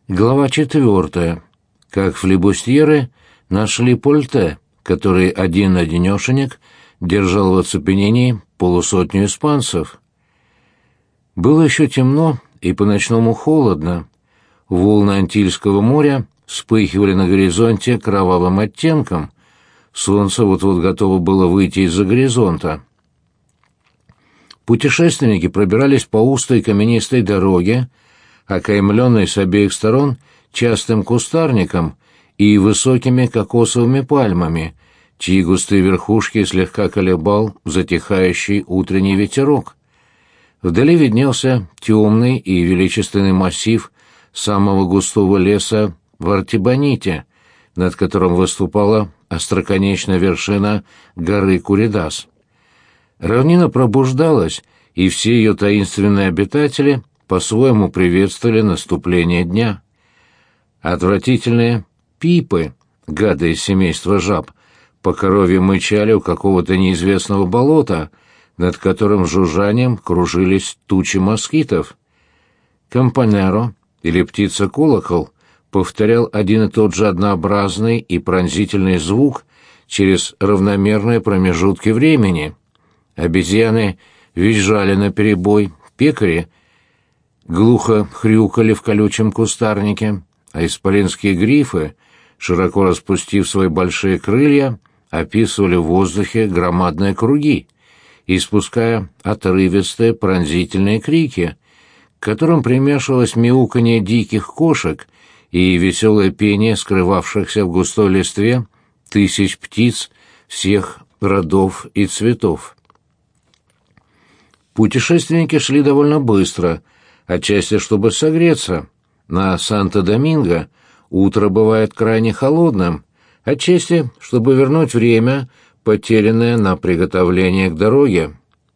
Глава 4. Как флибустьеры нашли Польте, который один-одинешенек держал в оцепенении полусотню испанцев. Было еще темно и по-ночному холодно. Волны Антильского моря вспыхивали на горизонте кровавым оттенком. Солнце вот-вот готово было выйти из-за горизонта. Путешественники пробирались по узкой каменистой дороге, окаймленной с обеих сторон частым кустарником и высокими кокосовыми пальмами, чьи густые верхушки слегка колебал затихающий утренний ветерок. Вдали виднелся темный и величественный массив самого густого леса в Артибоните, над которым выступала остроконечная вершина горы Куридас. Равнина пробуждалась, и все ее таинственные обитатели по-своему приветствовали наступление дня. Отвратительные пипы, гады из семейства жаб, по коровье мычали у какого-то неизвестного болота, над которым жужжанием кружились тучи москитов. Кампанеро, или птица-колокол, повторял один и тот же однообразный и пронзительный звук через равномерные промежутки времени. Обезьяны визжали наперебой, пекари глухо хрюкали в колючем кустарнике, а исполинские грифы, широко распустив свои большие крылья, описывали в воздухе громадные круги, испуская отрывистые пронзительные крики, к которым примешивалось мяуканье диких кошек и веселое пение скрывавшихся в густой листве тысяч птиц всех родов и цветов. Путешественники шли довольно быстро, отчасти чтобы согреться. На Санто-Доминго утро бывает крайне холодным, отчасти чтобы вернуть время, потерянное на приготовление к дороге.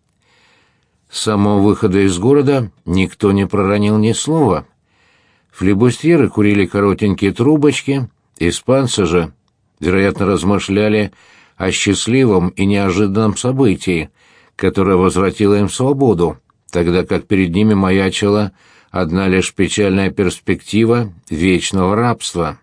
С самого выхода из города никто не проронил ни слова. Флибустьеры курили коротенькие трубочки, испанцы же, вероятно, размышляли о счастливом и неожиданном событии, которое возвратило им свободу, тогда как перед ними маячила одна лишь печальная перспектива вечного рабства.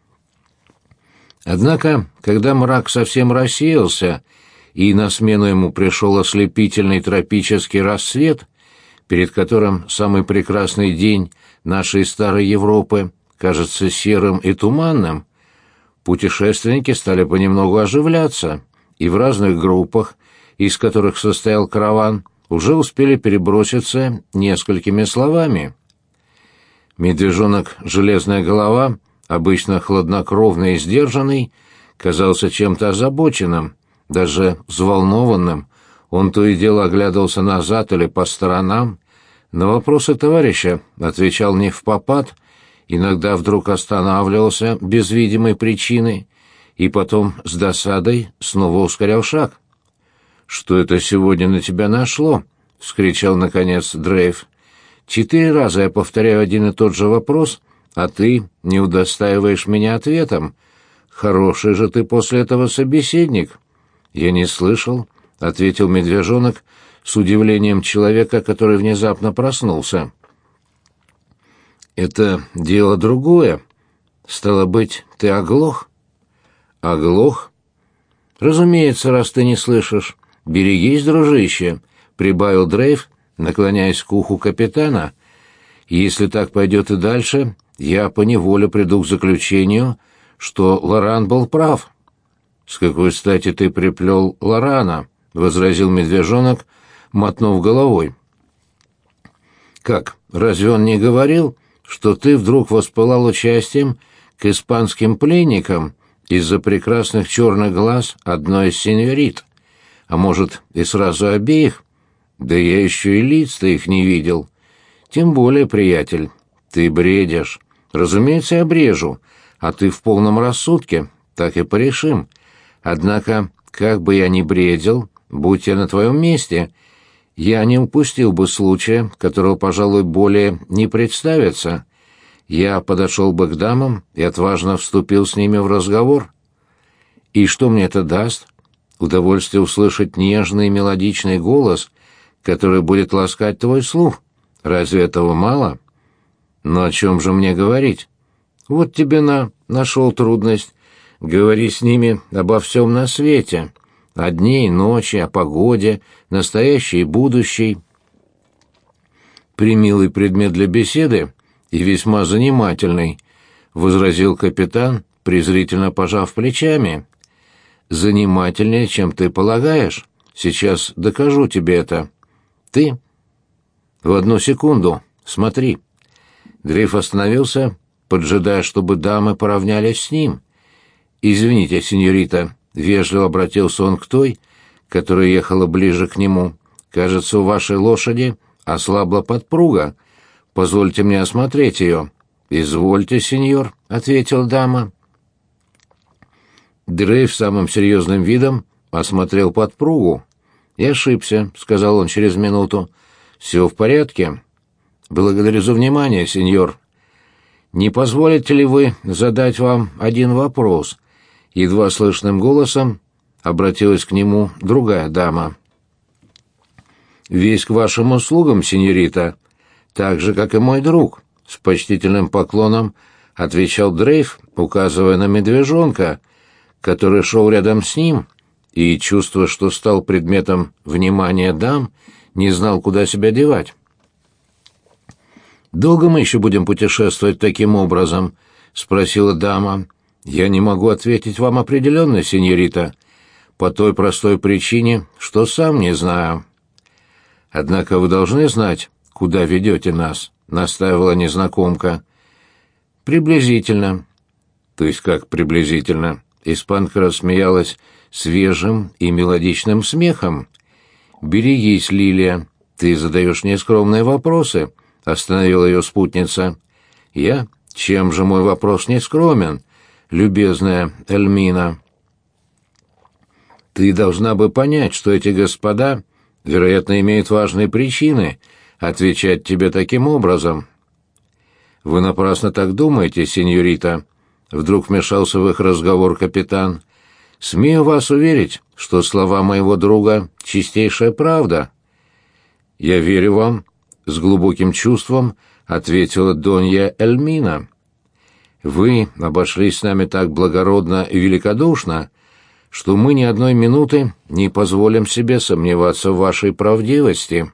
Однако, когда мрак совсем рассеялся, и на смену ему пришел ослепительный тропический рассвет, перед которым самый прекрасный день нашей старой Европы кажется серым и туманным, путешественники стали понемногу оживляться, и в разных группах, из которых состоял караван, уже успели переброситься несколькими словами. Медвежонок «Железная голова», обычно хладнокровный и сдержанный, казался чем-то озабоченным, даже взволнованным. Он то и дело оглядывался назад или по сторонам, на вопросы товарища отвечал невпопад, иногда вдруг останавливался без видимой причины и потом с досадой снова ускорял шаг. «Что это сегодня на тебя нашло?» — вскричал, наконец, Дрейв. «4 раза я повторяю один и тот же вопрос, а ты не удостаиваешь меня ответом. Хороший же ты после этого собеседник». «Я не слышал», — ответил медвежонок с удивлением человека, который внезапно проснулся. «Это дело другое. Стало быть, ты оглох?» «Оглох?» «Разумеется, раз ты не слышишь. Берегись, дружище», — прибавил Дрейв, наклоняясь к уху капитана. «Если так пойдет и дальше, я поневоле приду к заключению, что Лоран был прав». «С какой стати ты приплел Лорана?» — возразил медвежонок, мотнув головой. «Как, разве он не говорил, что ты вдруг воспылал участием к испанским пленникам из-за прекрасных черных глаз одной из сеньорит? А может, и сразу обеих? Да я еще и лиц-то их не видел. Тем более, приятель, ты бредишь. Разумеется, я брежу, а ты в полном рассудке, так и порешим. Однако, как бы я ни бредил, будь я на твоем месте, я не упустил бы случая, которого, пожалуй, более не представится. Я подошел бы к дамам и отважно вступил с ними в разговор. И что мне это даст? Удовольствие услышать нежный и мелодичный голос, который будет ласкать твой слух. Разве этого мало? Но о чем же мне говорить? Вот тебе нашел трудность. Говори с ними обо всем на свете. О дне и ночи, о погоде, настоящей и будущей. «Примилый предмет для беседы и весьма занимательный», — возразил капитан, презрительно пожав плечами. «Занимательнее, чем ты полагаешь. Сейчас докажу тебе это. Ты...» «В одну секунду. Смотри». Дрейф остановился, поджидая, чтобы дамы поравнялись с ним. «Извините, сеньорита», — вежливо обратился он к той, которая ехала ближе к нему. «Кажется, у вашей лошади ослабла подпруга. Позвольте мне осмотреть ее». «Извольте, сеньор», — ответила дама. Дрейф самым серьезным видом осмотрел подпругу. «Я ошибся», — сказал он через минуту. «Все в порядке?» «Благодарю за внимание, сеньор. Не позволите ли вы задать вам один вопрос?» Едва слышным голосом обратилась к нему другая дама. «Весь к вашим услугам, сеньорита, так же, как и мой друг», — с почтительным поклоном отвечал Дрейф, указывая на медвежонка, который шел рядом с ним, и, чувствуя, что стал предметом внимания дам, не знал, куда себя девать. «Долго мы еще будем путешествовать таким образом?» — спросила дама. «Я не могу ответить вам определенно, сеньорита, по той простой причине, что сам не знаю». «Однако вы должны знать, куда ведете нас», — настаивала незнакомка. «Приблизительно». «То есть как приблизительно?» Испанка рассмеялась свежим и мелодичным смехом. «Берегись, Лилия, ты задаешь нескромные вопросы», — остановила ее спутница. «Я? Чем же мой вопрос не скромен, любезная Эльмина?» «Ты должна бы понять, что эти господа, вероятно, имеют важные причины отвечать тебе таким образом». «Вы напрасно так думаете, сеньорита», — вдруг вмешался в их разговор капитан. «Смею вас уверить, что слова моего друга — чистейшая правда». «Я верю вам», — с глубоким чувством ответила Донья Эльмина. «Вы обошлись с нами так благородно и великодушно, что мы ни одной минуты не позволим себе сомневаться в вашей правдивости».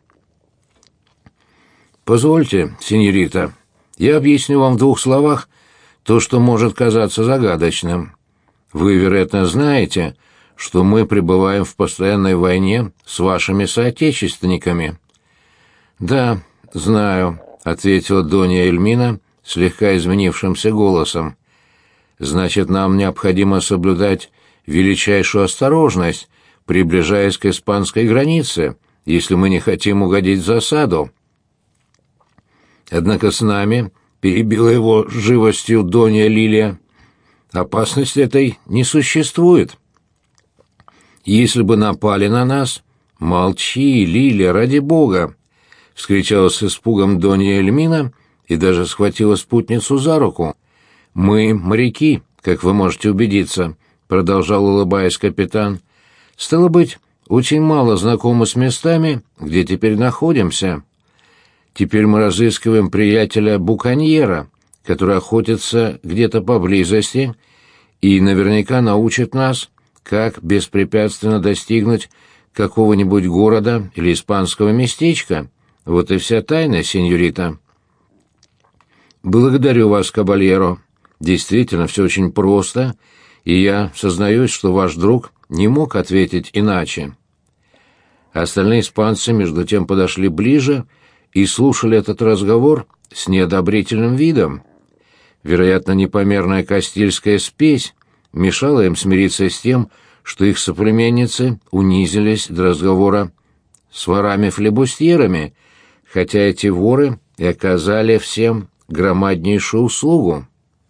«Позвольте, сеньорита, я объясню вам в двух словах то, что может казаться загадочным. Вы, вероятно, знаете, что мы пребываем в постоянной войне с вашими соотечественниками». «Да, знаю», — ответила Донья Эльмина слегка изменившимся голосом. «Значит, нам необходимо соблюдать величайшую осторожность, приближаясь к испанской границе, если мы не хотим угодить в засаду». «Однако с нами», — перебила его живостью Донья Лилия, — «опасности этой не существует. Если бы напали на нас...» «Молчи, Лилия, ради бога!» — вскричала с испугом Донья Эльмина и даже схватила спутницу за руку. «Мы моряки, как вы можете убедиться», — продолжал, улыбаясь капитан. «Стало быть, очень мало знакомы с местами, где теперь находимся. Теперь мы разыскиваем приятеля Буконьера, который охотится где-то поблизости и наверняка научит нас, как беспрепятственно достигнуть какого-нибудь города или испанского местечка. Вот и вся тайна, сеньорита». «Благодарю вас, кабальеро. Действительно, все очень просто, и я сознаюсь, что ваш друг не мог ответить иначе». Остальные испанцы, между тем, подошли ближе и слушали этот разговор с неодобрительным видом. Вероятно, непомерная кастильская спесь мешала им смириться с тем, что их соплеменницы унизились до разговора с ворами-флебустьерами, хотя эти воры и оказали всем громаднейшую услугу.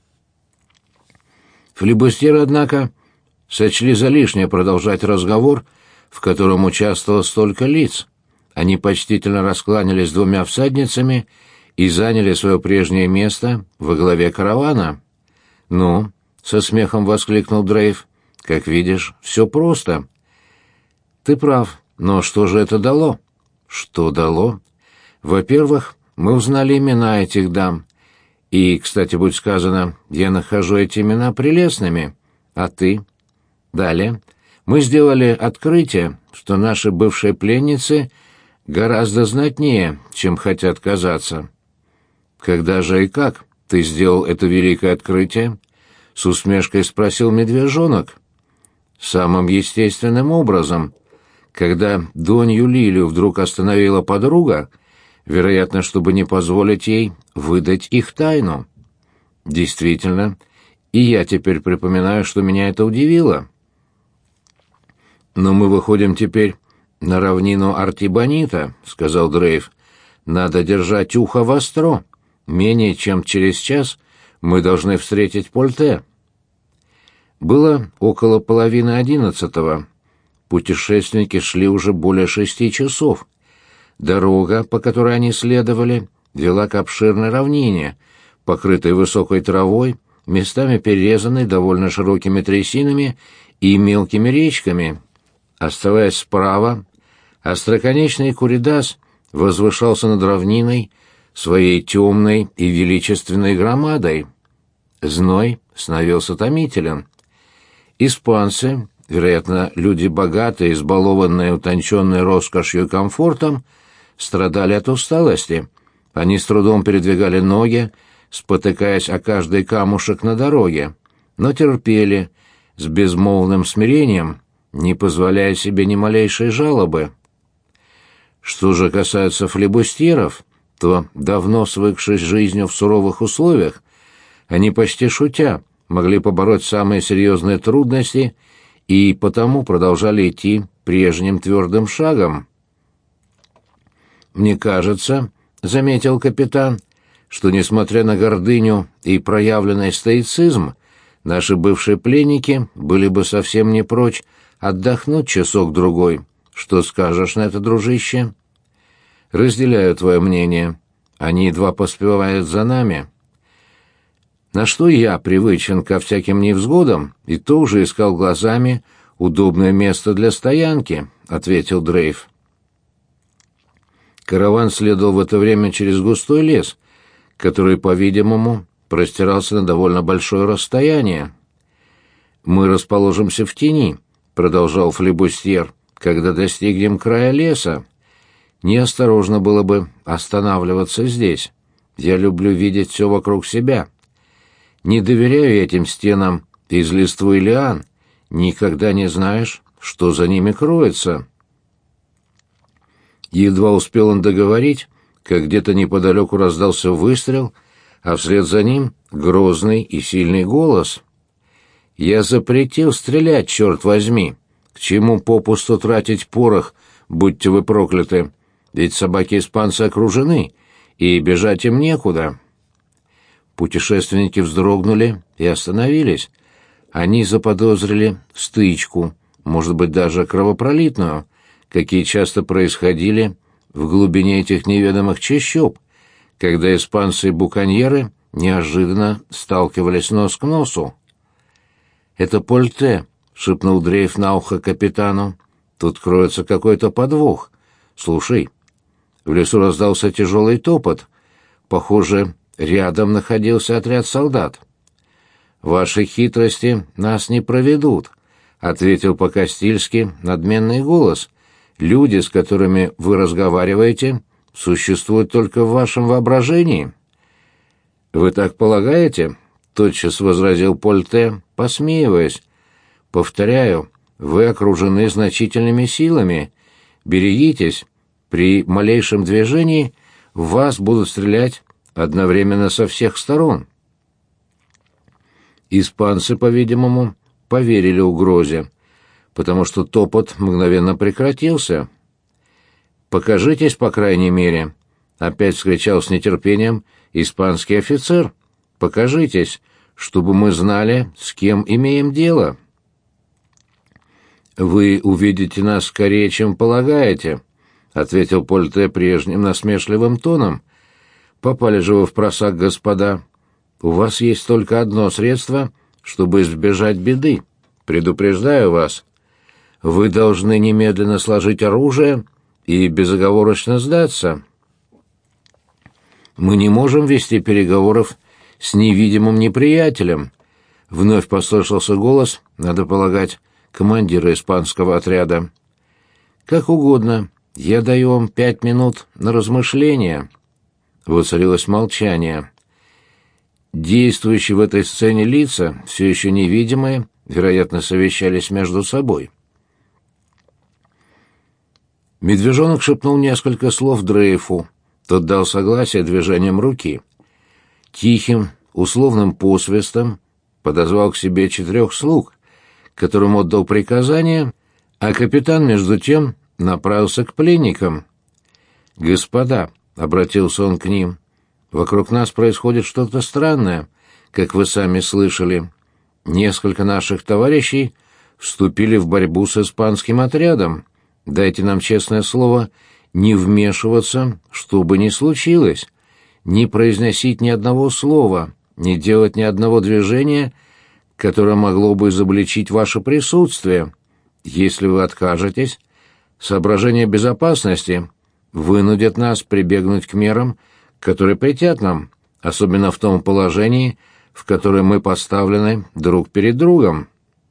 Флебустьеры, однако, сочли за лишнее продолжать разговор, в котором участвовало столько лиц. Они почтительно раскланялись с двумя всадницами и заняли свое прежнее место во главе каравана. «Ну», — со смехом воскликнул Дрейф, — «как видишь, все просто». «Ты прав, но что же это дало?» «Что дало? Во-первых, мы узнали имена этих дам, И, кстати, будь сказано, я нахожу эти имена прелестными. А ты? Далее. Мы сделали открытие, что наши бывшие пленницы гораздо знатнее, чем хотят казаться. Когда же и как ты сделал это великое открытие? С усмешкой спросил медвежонок. Самым естественным образом. Когда Донью Лилию вдруг остановила подруга, вероятно, чтобы не позволить ей выдать их тайну. Действительно, и я теперь припоминаю, что меня это удивило. «Но мы выходим теперь на равнину Артибонита», — сказал Дрейв. «Надо держать ухо востро. Менее чем через час мы должны встретить Польте». Было около 10:30. Путешественники шли уже более 6 часов. Дорога, по которой они следовали, вела к обширной равнине, покрытой высокой травой, местами перерезанной довольно широкими трясинами и мелкими речками. Оставаясь справа, остроконечный Куридас возвышался над равниной своей темной и величественной громадой. Зной становился томителен. Испанцы, вероятно, люди богатые, избалованные утонченной роскошью и комфортом, страдали от усталости. Они с трудом передвигали ноги, спотыкаясь о каждый камушек на дороге, но терпели с безмолвным смирением, не позволяя себе ни малейшей жалобы. Что же касается флебустьеров, то, давно свыкшись с жизнью в суровых условиях, они почти шутя могли побороть самые серьезные трудности и потому продолжали идти прежним твердым шагом. «Мне кажется, — заметил капитан, — что, несмотря на гордыню и проявленный стоицизм, наши бывшие пленники были бы совсем не прочь отдохнуть часок-другой. Что скажешь на это, дружище?» «Разделяю твое мнение. Они едва поспевают за нами. На что я привычен ко всяким невзгодам, и то уже искал глазами удобное место для стоянки», — ответил Дрейв. Караван следовал в это время через густой лес, который, по-видимому, простирался на довольно большое расстояние. «Мы расположимся в тени», — продолжал флебустьер, — «когда достигнем края леса. Неосторожно было бы останавливаться здесь. Я люблю видеть все вокруг себя. Не доверяю этим стенам из листвы и лиан. Никогда не знаешь, что за ними кроется». Едва успел он договорить, как где-то неподалеку раздался выстрел, а вслед за ним грозный и сильный голос. «Я запретил стрелять, черт возьми! К чему попусту тратить порох, будьте вы прокляты? Ведь собаки-испанцы окружены, и бежать им некуда». Путешественники вздрогнули и остановились. Они заподозрили стычку, может быть, даже кровопролитную, какие часто происходили в глубине этих неведомых чащоб, когда испанцы и буконьеры неожиданно сталкивались нос к носу. «Это Польте», — шепнул Дрейв на ухо капитану. «Тут кроется какой-то подвох. Слушай». В лесу раздался тяжелый топот. Похоже, рядом находился отряд солдат. «Ваши хитрости нас не проведут», — ответил по-кастильски надменный голос. «Люди, с которыми вы разговариваете, существуют только в вашем воображении». «Вы так полагаете?» — тотчас возразил Польте, посмеиваясь. «Повторяю, вы окружены значительными силами. Берегитесь, при малейшем движении в вас будут стрелять одновременно со всех сторон». Испанцы, по-видимому, поверили угрозе, потому что топот мгновенно прекратился. «Покажитесь, по крайней мере», — опять вскричал с нетерпением испанский офицер. «Покажитесь, чтобы мы знали, с кем имеем дело». «Вы увидите нас скорее, чем полагаете», — ответил Польте прежним насмешливым тоном. «Попали же вы в просак, господа. У вас есть только одно средство, чтобы избежать беды. Предупреждаю вас. Вы должны немедленно сложить оружие и безоговорочно сдаться. Мы не можем вести переговоров, с невидимым неприятелем. Вновь послышался голос, надо полагать, командира испанского отряда. «Как угодно. Я даю вам 5 минут на размышление». Воцарилось молчание. Действующие в этой сцене лица, все еще невидимые, вероятно, совещались между собой. Медвежонок шепнул несколько слов Дрейфу. Тот дал согласие движением руки. Тихим, условным посвистом подозвал к себе 4 слуг, которым отдал приказание, а капитан, между тем, направился к пленникам. «Господа», — обратился он к ним, — «вокруг нас происходит что-то странное, как вы сами слышали. Несколько наших товарищей вступили в борьбу с испанским отрядом. Дайте нам честное слово не вмешиваться, что бы ни случилось, не произносить ни одного слова, не делать ни одного движения, которое могло бы изобличить ваше присутствие. Если вы откажетесь, соображения безопасности вынудят нас прибегнуть к мерам, которые претят нам, особенно в том положении, в котором мы поставлены друг перед другом».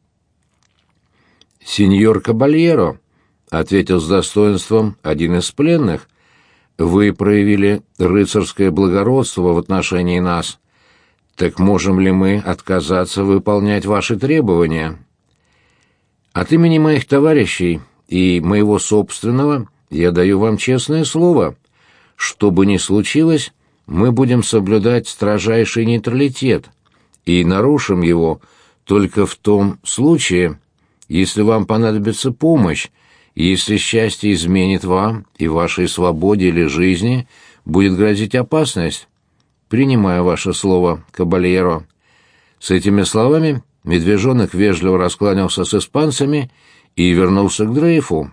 «Сеньор Кабальеро», — ответил с достоинством один из пленных, — «вы проявили рыцарское благородство в отношении нас. Так можем ли мы отказаться выполнять ваши требования? От имени моих товарищей и моего собственного я даю вам честное слово. Что бы ни случилось, мы будем соблюдать строжайший нейтралитет и нарушим его только в том случае, если вам понадобится помощь, если счастье изменит вам и вашей свободе или жизни будет грозить опасность. Принимаю ваше слово, кабальеро». С этими словами медвежонок вежливо раскланялся с испанцами и вернулся к Дрейфу.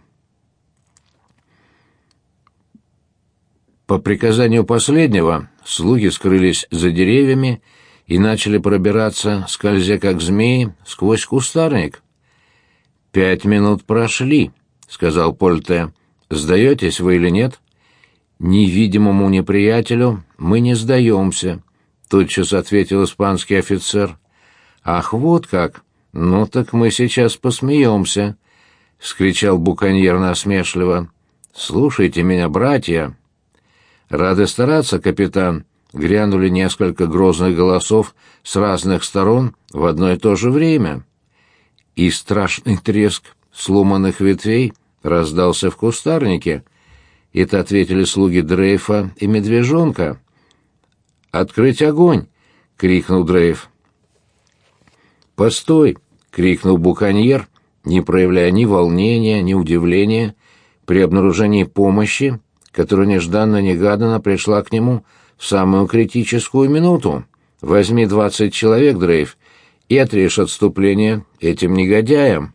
По приказанию последнего слуги скрылись за деревьями и начали пробираться, скользя как змеи, сквозь кустарник. 5 минут прошли, — сказал Польте. «Сдаетесь вы или нет?» «Невидимому неприятелю мы не сдаемся», — тотчас ответил испанский офицер. «Ах, вот как! Ну так мы сейчас посмеемся», — вскричал буконьер насмешливо. «Слушайте меня, братья». «Рады стараться, капитан», — грянули несколько грозных голосов с разных сторон в одно и то же время. И страшный треск сломанных ветвей раздался в кустарнике. Это ответили слуги Дрейфа и Медвежонка. «Открыть огонь!» — крикнул Дрейф. «Постой!» — крикнул буконьер, не проявляя ни волнения, ни удивления при обнаружении помощи, которая нежданно-негаданно пришла к нему в самую критическую минуту. «Возьми 20 человек, Дрейф, и отрежь отступление этим негодяям».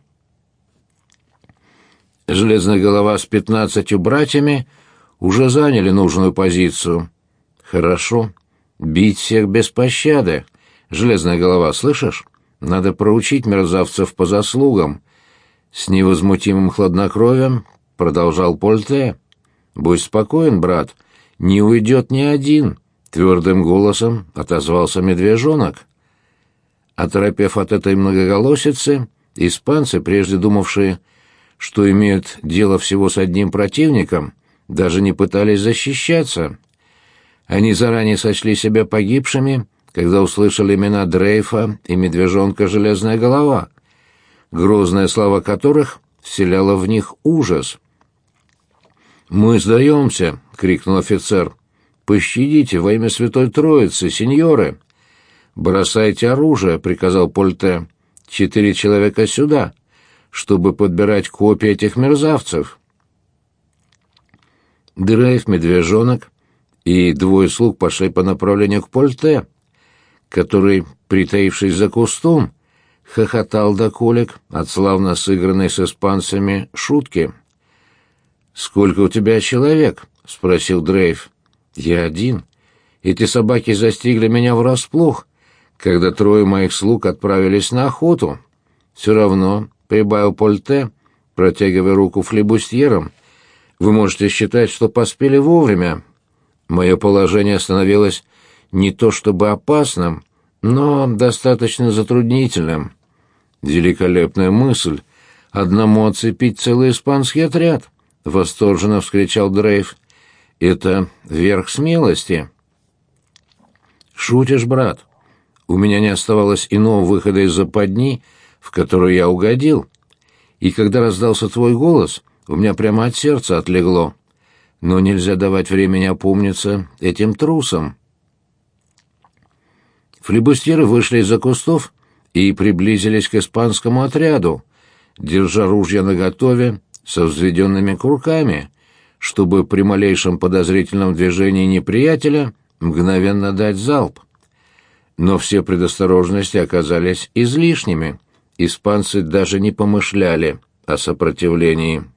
Железная голова с 15 братьями уже заняли нужную позицию. «Хорошо. Бить всех без пощады. Железная голова, слышишь? Надо проучить мерзавцев по заслугам». С невозмутимым хладнокровием продолжал Польте. «Будь спокоен, брат, не уйдет ни один», — твердым голосом отозвался медвежонок. Оторопев от этой многоголосицы, испанцы, прежде думавшие, что имеют дело всего с одним противником, даже не пытались защищаться. Они заранее сочли себя погибшими, когда услышали имена Дрейфа и медвежонка Железная голова, грозная слава которых вселяла в них ужас. «Мы сдаемся!» — крикнул офицер. «Пощадите во имя Святой Троицы, сеньоры!» «Бросайте оружие!» — приказал Польте. 4 человека сюда, чтобы подбирать копии этих мерзавцев». Дрейф, медвежонок и 2 слуг пошли по направлению к Польте, который, притаившись за кустом, хохотал до колик от славно сыгранной с испанцами шутки. «Сколько у тебя человек?» — спросил Дрейф. «Я один. Эти собаки застигли меня врасплох, когда 3 моих слуг отправились на охоту. Все равно», — прибавил Польте, протягивая руку флебустьерам, — «вы можете считать, что поспели вовремя. Мое положение становилось не то чтобы опасным, но достаточно затруднительным. Великолепная мысль — одному оцепить целый испанский отряд, — восторженно вскричал Дрейф. Это верх смелости. Шутишь, брат? У меня не оставалось иного выхода из западни, в которую я угодил. И когда раздался твой голос, у меня прямо от сердца отлегло. Но нельзя давать времени опомниться этим трусам. Флибустьеры вышли из-за кустов и приблизились к испанскому отряду, держа ружья наготове со взведенными курками, чтобы при малейшем подозрительном движении неприятеля мгновенно дать залп. Но все предосторожности оказались излишними. Испанцы даже не помышляли о сопротивлении.